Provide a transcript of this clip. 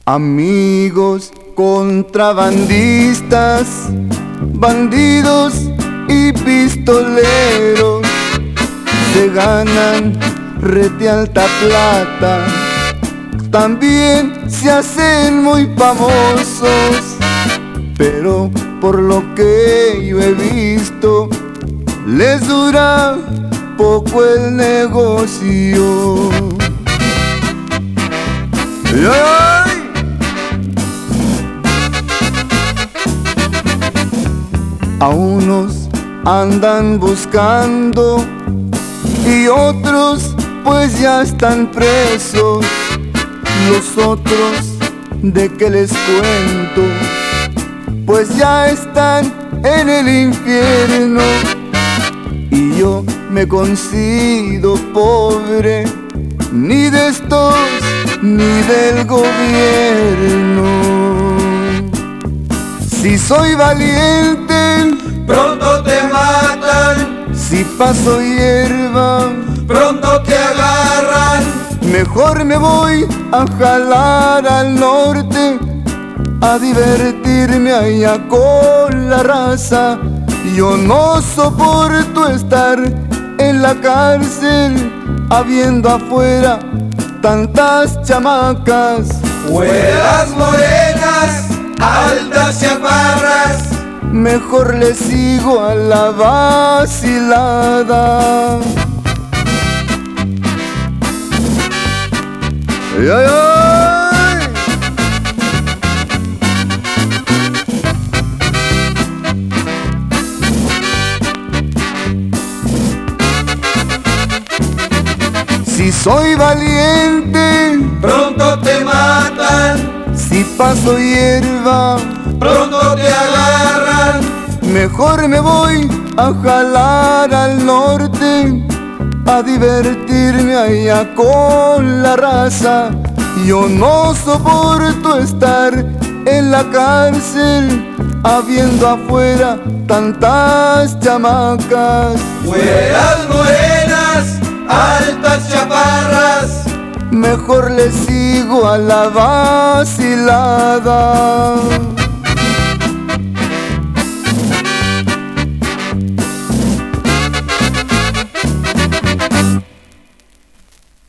Amigos contrabandistas, bandidos y pistoleros se ganan rete alta plata, también se hacen muy famosos, pero por lo que yo he visto les dura poco el negocio. ¡Ay! A unos andan buscando y otros pues ya están presos. Los otros, ¿de qué les cuento? Pues ya están en el infierno. Y yo me considero pobre, ni de estos ni del gobierno. Si soy valiente, pronto te matan. Si paso hierba, pronto te agarran. Mejor me voy a jalar al norte, a divertirme allá con la raza. Yo no soporto estar en la cárcel, habiendo afuera tantas chamacas. Güeras morenas, altas chaparras. Mejor le sigo a la vacilada. ¡Ay, ay, ay! Si soy valiente, pronto te matan. Si paso hierba, pronto te agarran. Mejor me voy a jalar al norte, a divertirme allá con la raza. Yo no soporto estar en la cárcel, habiendo afuera tantas chamacas. Güeras morenas, altas chaparras. Mejor le sigo a la vacilada.